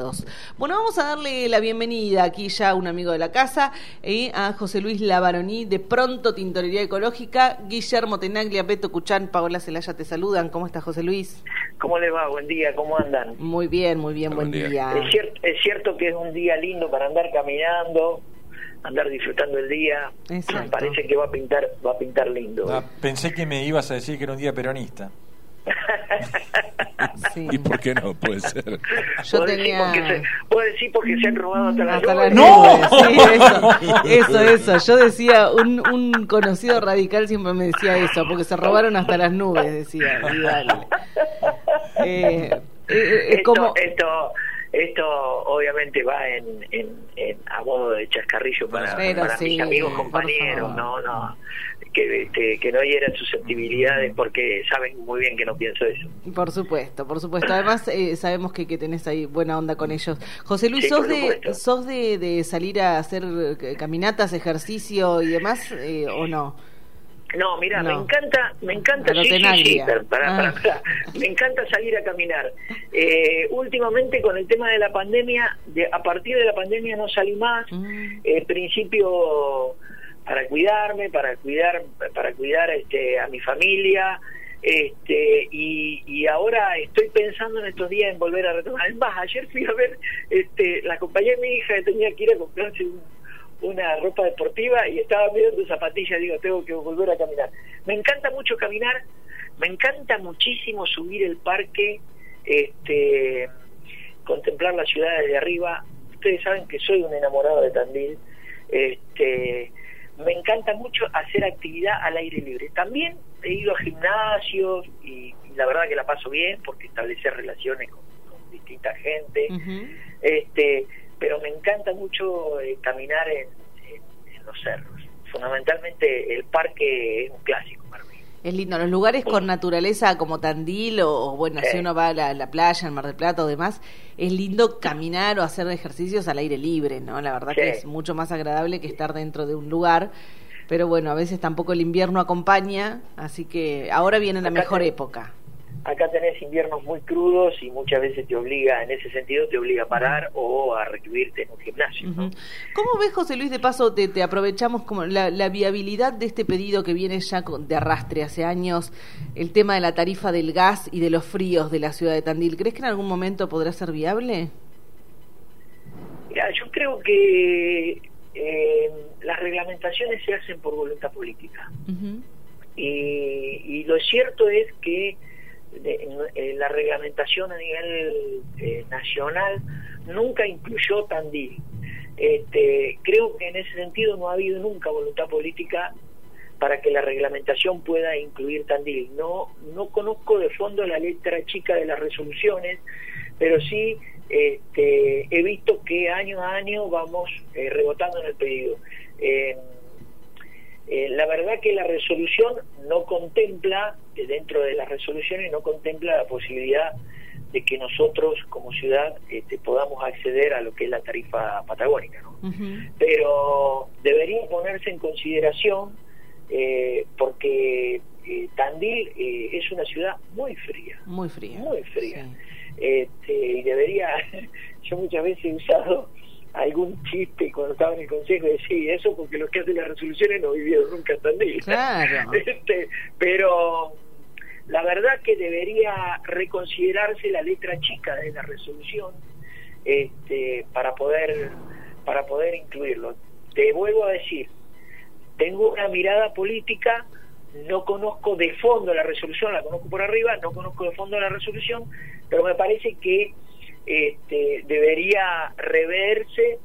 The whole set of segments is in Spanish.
todos. Bueno, vamos a darle la bienvenida aquí ya a un amigo de la casa, a José Luis Labaroní de Pronto Tintorería Ecológica. Guillermo Tenaglia, Beto Cuchán, Paola Celaya te saludan. ¿Cómo está, José Luis? ¿Cómo le va? Buen día, ¿cómo andan? Muy bien, buen día. Es cierto que es un día lindo para andar caminando, andar disfrutando el día. Exacto. Parece que va a pintar lindo. Pensé que me ibas a decir que era un día peronista. Sí. ¿Y por qué no? Puede ser. Yo tenía... ¿Puedo decir porque se han robado hasta las nubes? ¡No! Sí, eso. Yo decía, un conocido radical siempre me decía eso, porque se robaron hasta las nubes, decía Vidal. Esto obviamente va a modo de chascarrillo para mis amigos, compañeros, no, que no hieran susceptibilidades, porque saben muy bien que no pienso eso. Por supuesto. Además, sabemos que tenés ahí buena onda con ellos. José Luis, sí, ¿sos de salir a hacer caminatas, ejercicio y demás, o no? No, mira, no. me encanta, sí, me encanta salir a caminar. Últimamente con el tema de la pandemia, a partir de la pandemia no salí más. Principio para cuidarme, para cuidar a mi familia, y ahora estoy pensando en estos días en volver a retomar. Es más, ayer fui a ver, la compañía de mi hija que tenía que ir a comprarse una ropa deportiva y estaba mirando zapatillas. Digo, tengo que volver a caminar. Me encanta mucho caminar, me encanta muchísimo subir el parque, contemplar la ciudad desde arriba. Ustedes saben que soy un enamorado de Tandil. Me encanta mucho hacer actividad al aire libre. También he ido a gimnasios y la verdad que la paso bien porque establecer relaciones con distinta gente. Pero me encanta mucho caminar en los cerros. Fundamentalmente el parque es un clásico para mí. Es lindo, los lugares con naturaleza como Tandil o bueno, si uno va a la playa, en Mar del Plata o demás, es lindo caminar o hacer ejercicios al aire libre, ¿no? La verdad que es mucho más agradable que estar dentro de un lugar, pero bueno, a veces tampoco el invierno acompaña, así que ahora viene la mejor época. Acá tenés inviernos muy crudos y muchas veces te obliga a parar o a recluirte en un gimnasio, ¿no? ¿Cómo ves, José Luis, de paso, te aprovechamos como la viabilidad de este pedido que viene ya de arrastre hace años, el tema de la tarifa del gas y de los fríos de la ciudad de Tandil? ¿Crees que en algún momento podrá ser viable? Mira, yo creo que las reglamentaciones se hacen por voluntad política. Y lo cierto es que la reglamentación a nivel nacional nunca incluyó Tandil. Creo que en ese sentido no ha habido nunca voluntad política para que la reglamentación pueda incluir Tandil. No conozco de fondo la letra chica de las resoluciones, pero sí he visto que año a año vamos rebotando en el pedido. La verdad que la resolución no contempla, dentro de las resoluciones no contempla la posibilidad de que nosotros como ciudad podamos acceder a lo que es la tarifa patagónica, ¿no? Pero debería ponerse en consideración porque Tandil es una ciudad muy fría. Sí. Y debería, yo muchas veces he usado algún chiste cuando estaba en el consejo de decir eso porque los que hacen las resoluciones no vivieron nunca en Tandil. Claro. Pero la verdad que debería reconsiderarse la letra chica de la resolución para poder incluirlo. Te vuelvo a decir, tengo una mirada política, no conozco de fondo la resolución, la conozco por arriba, no conozco de fondo la resolución, pero me parece que debería reverse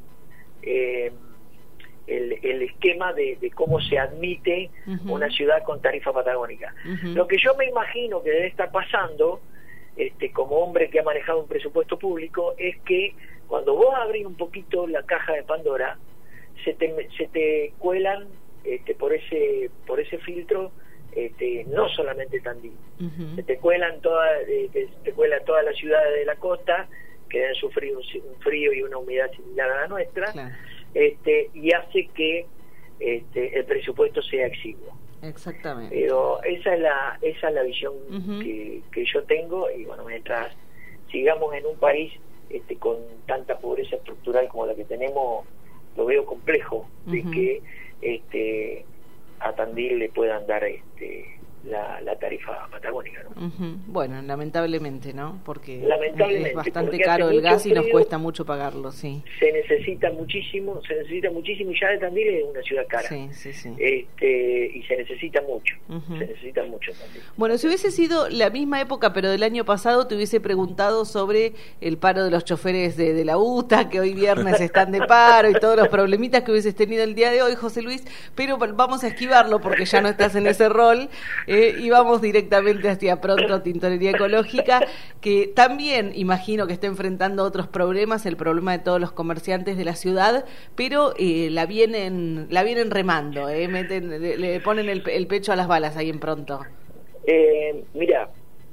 el esquema de cómo se admite una ciudad con tarifa patagónica. Lo que yo me imagino que debe estar pasando, como hombre que ha manejado un presupuesto público, es que cuando vos abrís un poquito la caja de Pandora, se te cuelan por ese filtro no solamente Tandil, se te cuelan todas las ciudades de la costa que deben sufrir un frío y una humedad similar a la nuestra, claro. Y hace que el presupuesto sea exiguo. Exactamente. Pero esa es la visión que yo tengo, y bueno, mientras sigamos en un país con tanta pobreza estructural como la que tenemos, lo veo complejo de que a Tandil le puedan dar la tarifa patagónica, ¿no? Bueno, lamentablemente, ¿no? Porque es bastante caro el gas y nos cuesta mucho pagarlo, sí. Se necesita muchísimo y ya de Tandil es una ciudad cara. Sí. Y se necesita mucho, Tandil. Bueno, si hubiese sido la misma época, pero del año pasado, te hubiese preguntado sobre el paro de los choferes de la UTA, que hoy viernes están de paro y todos los problemitas que hubieses tenido el día de hoy, José Luis, pero vamos a esquivarlo porque ya no estás en ese rol. Y vamos directamente hacia Pronto Tintorería Ecológica, que también imagino que está enfrentando otros problemas, el problema de todos los comerciantes de la ciudad, pero la vienen remando, le ponen el pecho a las balas ahí en Pronto. Mira,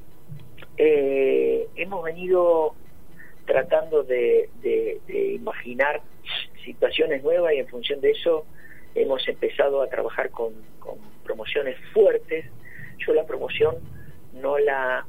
hemos venido tratando de imaginar situaciones nuevas y en función de eso hemos empezado a trabajar con promociones fuertes. Yo la promoción no la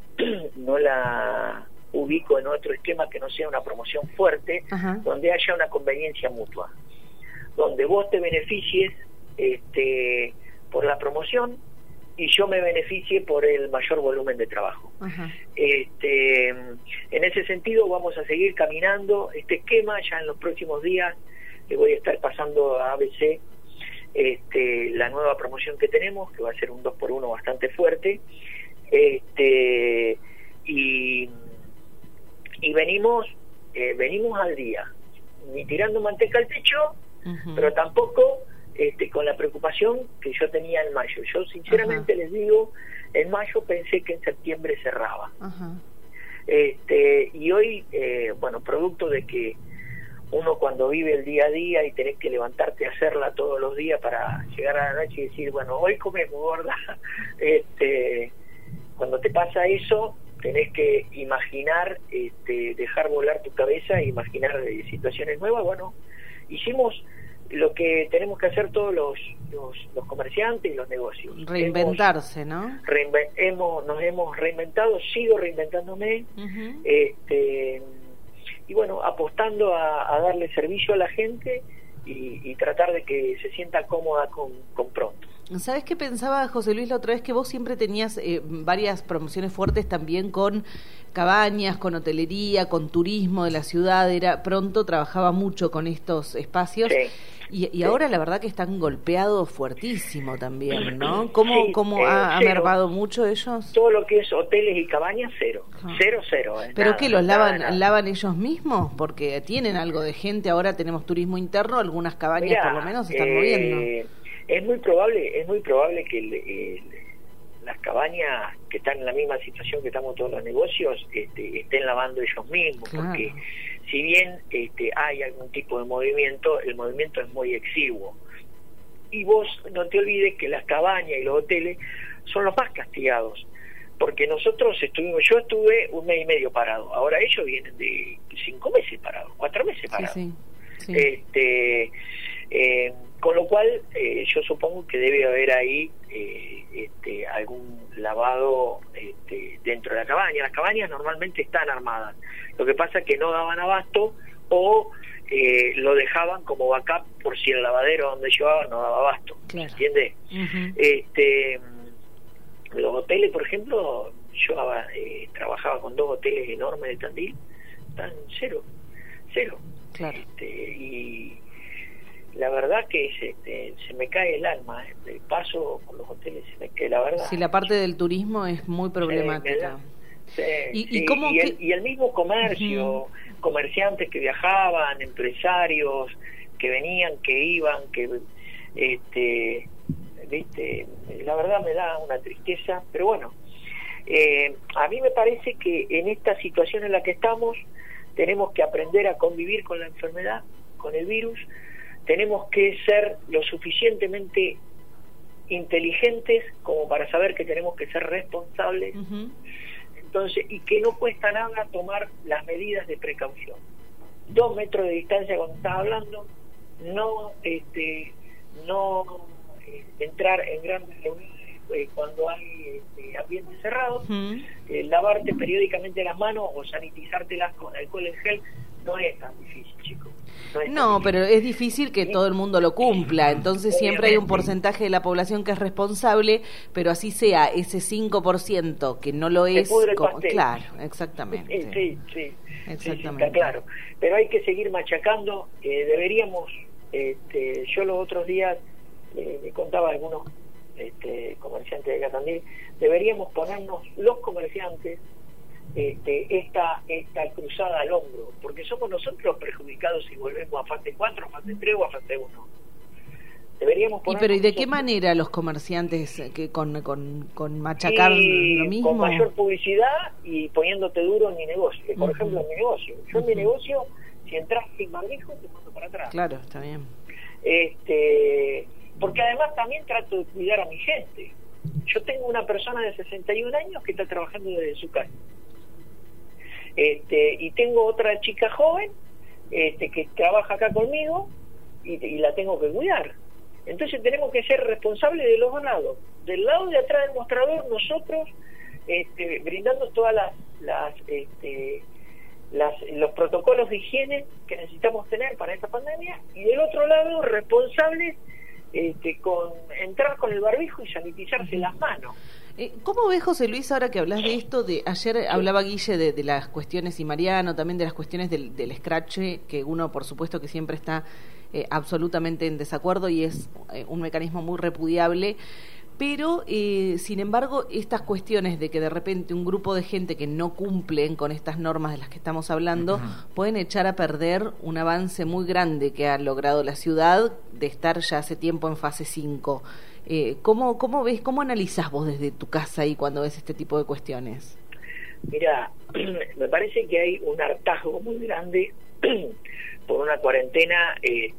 ubico en otro esquema que no sea una promoción fuerte, donde haya una conveniencia mutua, donde vos te beneficies por la promoción y yo me beneficie por el mayor volumen de trabajo. En ese sentido vamos a seguir caminando este esquema. Ya en los próximos días le voy a estar pasando a ABC la nueva promoción que tenemos, que va a ser un 2x1 bastante fuerte, y venimos al día, ni tirando manteca al techo, pero tampoco con la preocupación que yo tenía en mayo. Yo sinceramente les digo, en mayo pensé que en septiembre cerraba. Y hoy, producto de que uno cuando vive el día a día y tenés que levantarte a hacerla todos los días para llegar a la noche y decir, bueno, hoy comemos, gorda. Cuando te pasa eso, tenés que imaginar, dejar volar tu cabeza e imaginar situaciones nuevas. Bueno, hicimos lo que tenemos que hacer todos los comerciantes y los negocios. Reinventarse, ¿no? Nos hemos reinventado, sigo reinventándome, y bueno, apostando a darle servicio a la gente y tratar de que se sienta cómoda con Pronto. ¿Sabes qué pensaba, José Luis, la otra vez? Que vos siempre tenías varias promociones fuertes también con cabañas, con hotelería, con turismo de la ciudad. Pronto trabajaba mucho con estos espacios. Sí. Y ahora la verdad que están golpeados fuertísimo también, ¿no? ¿Cómo ha mermado mucho ellos? Todo lo que es hoteles y cabañas, cero. Cero. ¿Pero qué, los lavan ellos mismos? Porque tienen algo de gente, ahora tenemos turismo interno, algunas cabañas por lo menos se están moviendo. Es muy probable que las cabañas que están en la misma situación que estamos todos los negocios estén lavando ellos mismos, porque si bien hay algún tipo de movimiento, el movimiento es muy exiguo. Y vos no te olvides que las cabañas y los hoteles son los más castigados, porque yo estuve 1 mes y medio parado, ahora ellos vienen de 5 meses parados, 4 meses parados. Sí. Con lo cual yo supongo que debe haber ahí algún lavado dentro de la cabaña. Las cabañas normalmente están armadas, lo que pasa es que no daban abasto o lo dejaban como backup por si el lavadero donde llevaban no daba abasto. Claro. ¿Entiendes? Los hoteles, por ejemplo, yo trabajaba con 2 hoteles enormes de Tandil, están cero. Claro. Y la verdad que se me cae el alma, el paso con los hoteles se me cae, la verdad. Sí, la parte del turismo es muy problemática. Y el mismo comercio, comerciantes que viajaban, empresarios que venían, que iban, la verdad me da una tristeza, pero bueno, a mí me parece que en esta situación en la que estamos tenemos que aprender a convivir con la enfermedad, con el virus. Tenemos que ser lo suficientemente inteligentes como para saber que tenemos que ser responsables. Entonces, y que no cuesta nada tomar las medidas de precaución. 2 metros de distancia cuando estás hablando, no entrar en grandes reuniones cuando hay ambientes cerrados, lavarte periódicamente las manos o sanitizártelas con alcohol en gel no es tan difícil, chicos. No, pero es difícil que todo el mundo lo cumpla, entonces siempre hay un porcentaje de la población que es responsable, pero así sea ese 5% que no lo es, claro, exactamente. Sí, está claro. Pero hay que seguir machacando, deberíamos, yo los otros días le contaba a algunos comerciantes de Catandil, deberíamos ponernos los comerciantes esta cruzada al hombro, porque somos nosotros los perjudicados si volvemos a fase 4, a fase 3 o a fase 1. Deberíamos poner. ¿Y de qué manera los comerciantes que con machacar lo mismo? Con mayor publicidad y poniéndote duro en mi negocio. Por ejemplo, en mi negocio. Yo en mi negocio, si entras sin barbijo, te mando para atrás. Claro, está bien. Porque además también trato de cuidar a mi gente. Yo tengo una persona de 61 años que está trabajando desde su casa. Y tengo otra chica joven que trabaja acá conmigo y la tengo que cuidar. Entonces tenemos que ser responsables de los dos lados. Del lado de atrás del mostrador, nosotros brindando todas los protocolos de higiene que necesitamos tener para esta pandemia, y del otro lado responsables con entrar con el barbijo y sanitizarse las manos. ¿Cómo ves, José Luis, ahora que hablas de esto? Ayer hablaba Guille de las cuestiones, y Mariano también, de las cuestiones del escrache, que uno por supuesto que siempre está absolutamente en desacuerdo y es un mecanismo muy repudiable, pero sin embargo estas cuestiones de que de repente un grupo de gente que no cumplen con estas normas de las que estamos hablando pueden echar a perder un avance muy grande que ha logrado la ciudad de estar ya hace tiempo en fase 5. ¿Cómo ves, cómo analizás vos desde tu casa ahí cuando ves este tipo de cuestiones? Mira, me parece que hay un hartazgo muy grande por una cuarentena.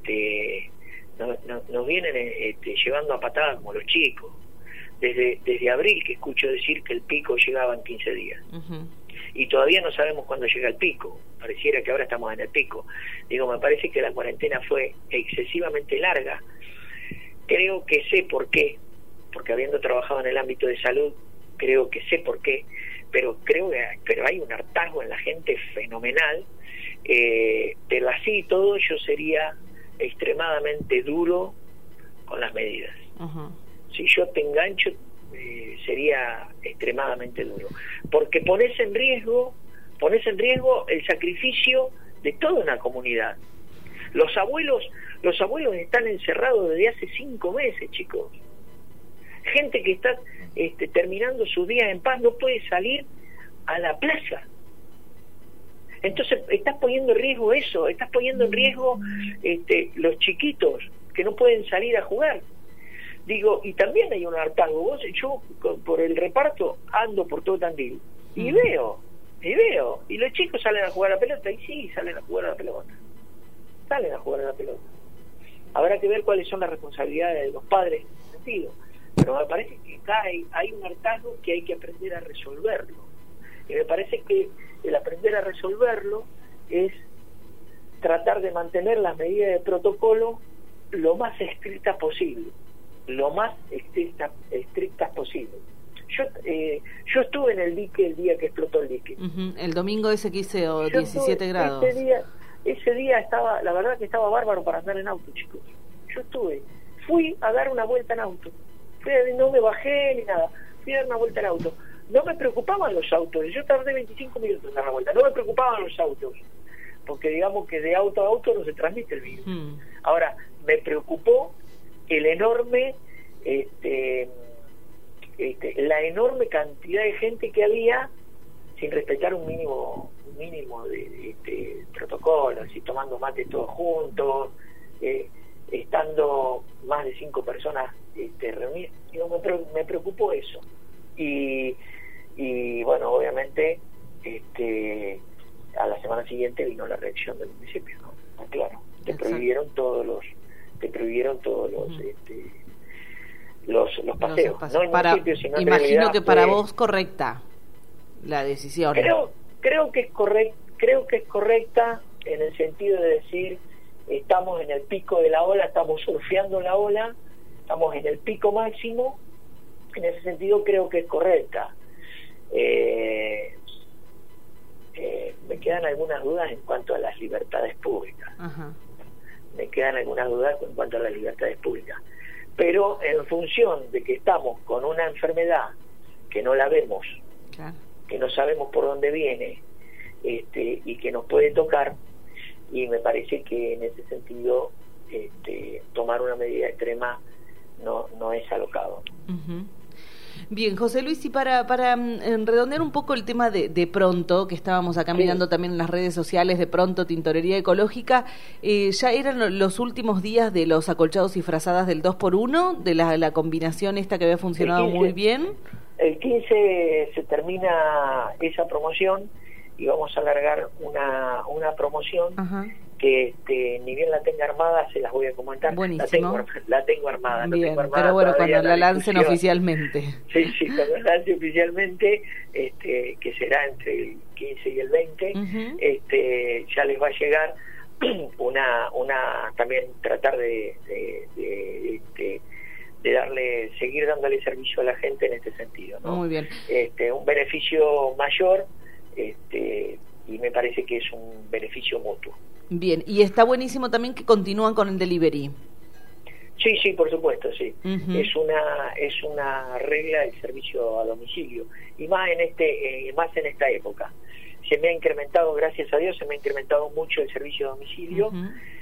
Nos vienen llevando a patadas como los chicos. Desde abril que escucho decir que el pico llegaba en 15 días. Y todavía no sabemos cuándo llega el pico. Pareciera que ahora estamos en el pico. Digo, me parece que la cuarentena fue excesivamente larga. Creo que sé por qué, porque habiendo trabajado en el ámbito de salud, creo que sé por qué, pero hay un hartazgo en la gente fenomenal. Pero así y todo, yo sería extremadamente duro con las medidas. Si yo te engancho, sería extremadamente duro, porque pones en riesgo el sacrificio de toda una comunidad. Los abuelos están encerrados desde hace 5 meses, chicos. Gente que está terminando sus días en paz no puede salir a la plaza. Entonces estás poniendo en riesgo eso, estás poniendo en riesgo los chiquitos que no pueden salir a jugar. Digo, y también hay un hartazgo. Yo por el reparto ando por todo Tandil y veo, y los chicos salen a jugar a la pelota, y sí, salen a jugar a la pelota. Habrá que ver cuáles son las responsabilidades de los padres en ese sentido, pero me parece que acá hay un hartazgo que hay que aprender a resolverlo, y me parece que el aprender a resolverlo es tratar de mantener las medidas de protocolo lo más estrictas posible, posible. Yo estuve en el dique el día que explotó el dique. El domingo ese que hizo 17 grados. Ese día estaba, la verdad que estaba bárbaro para andar en auto, chicos. Fui a dar una vuelta en auto. No me bajé ni nada. Fui a dar una vuelta en auto. No me preocupaban los autos. Yo tardé 25 minutos en dar la vuelta. No me preocupaban los autos, porque digamos que de auto a auto no se transmite el virus. Ahora, me preocupó el enorme la enorme cantidad de gente que había sin respetar un mínimo de protocolo, así tomando mate todos juntos, estando más de 5 personas reunidas. Me preocupó eso, y bueno, obviamente a la semana siguiente vino la reacción del municipio, ¿no? Claro, te prohibieron todos los paseos, no en municipio, sino en imagino realidad, que para vos correcta la decisión. Creo que es correcta en el sentido de decir, estamos en el pico de la ola, estamos surfeando la ola, estamos en el pico máximo. En ese sentido creo que es correcta. me quedan algunas dudas en cuanto a las libertades públicas. Me quedan algunas dudas en cuanto a las libertades públicas. Pero en función de que estamos con una enfermedad que no la vemos, que no sabemos por dónde viene, y que nos puede tocar, y me parece que en ese sentido tomar una medida extrema no es alocado. Bien, José Luis, y para redondear un poco el tema de pronto, que estábamos acá mirando también en las redes sociales, de pronto Tintorería Ecológica, ya eran los últimos días de los acolchados y frazadas del 2x1, de la combinación esta que había funcionado 15, muy bien. El 15 se termina esa promoción y vamos a alargar una promoción que ni bien la tenga armada, se las voy a comentar. Buenísimo. La tengo armada. Bien, pero bueno, cuando la lancen oficialmente. Sí, cuando la lance oficialmente, que será entre el 15 y el 20, ya les va a llegar también tratar de seguir dándole servicio a la gente en este sentido, ¿no? Muy bien. Un beneficio mayor, y me parece que es un beneficio mutuo. Bien, y está buenísimo también que continúan con el delivery. Sí, por supuesto, sí. Es una regla el servicio a domicilio, y más en esta época. Se me ha incrementado, gracias a Dios, mucho el servicio a domicilio.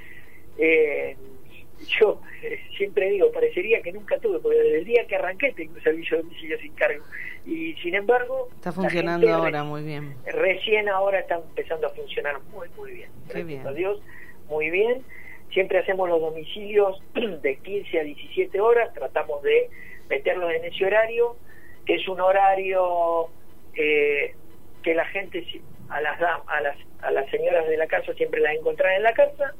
Yo siempre digo, parecería que nunca tuve, porque desde el día que arranqué tengo un servicio de domicilio sin cargo, y sin embargo está funcionando ahora muy bien. Recién ahora está empezando a funcionar muy bien. Gracias a Dios, muy bien. Siempre hacemos los domicilios de 15 a 17 horas, tratamos de meterlos en ese horario, que es un horario que la gente, a las señoras de la casa siempre las encontrarán en la casa,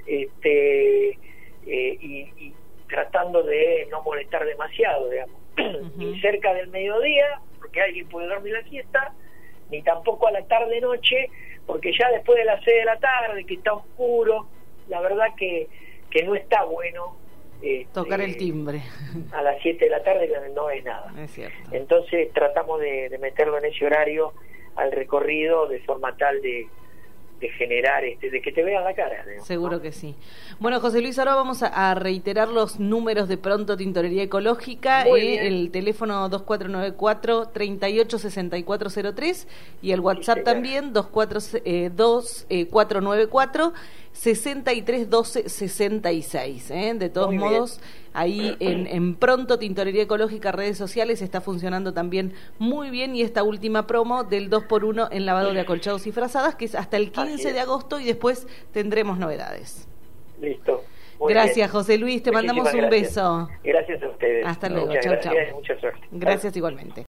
y tratando de no molestar demasiado, digamos, ni cerca del mediodía, porque alguien puede dormir la siesta, ni tampoco a la tarde-noche, porque ya después de las 6 de la tarde, que está oscuro, la verdad que no está bueno tocar el timbre a las 7 de la tarde, no es nada. Es cierto. Entonces tratamos de meterlo en ese horario al recorrido, de forma tal de generar, de que te vean la cara, digamos, seguro, ¿no? Que sí. Bueno, José Luis, ahora vamos a reiterar los números de Pronto Tintorería Ecológica, el teléfono 2494-386403 y el WhatsApp también 462-6312-66. De todos modos, ahí en Pronto Tintorería Ecológica, redes sociales, está funcionando también muy bien, y esta última promo del 2x1 en lavado de acolchados y frazadas, que es hasta el 15 de agosto, y después tendremos novedades. Listo. Gracias, José Luis, te mandamos un beso. Gracias a ustedes. Hasta luego, chau. Mucha suerte. Gracias igualmente.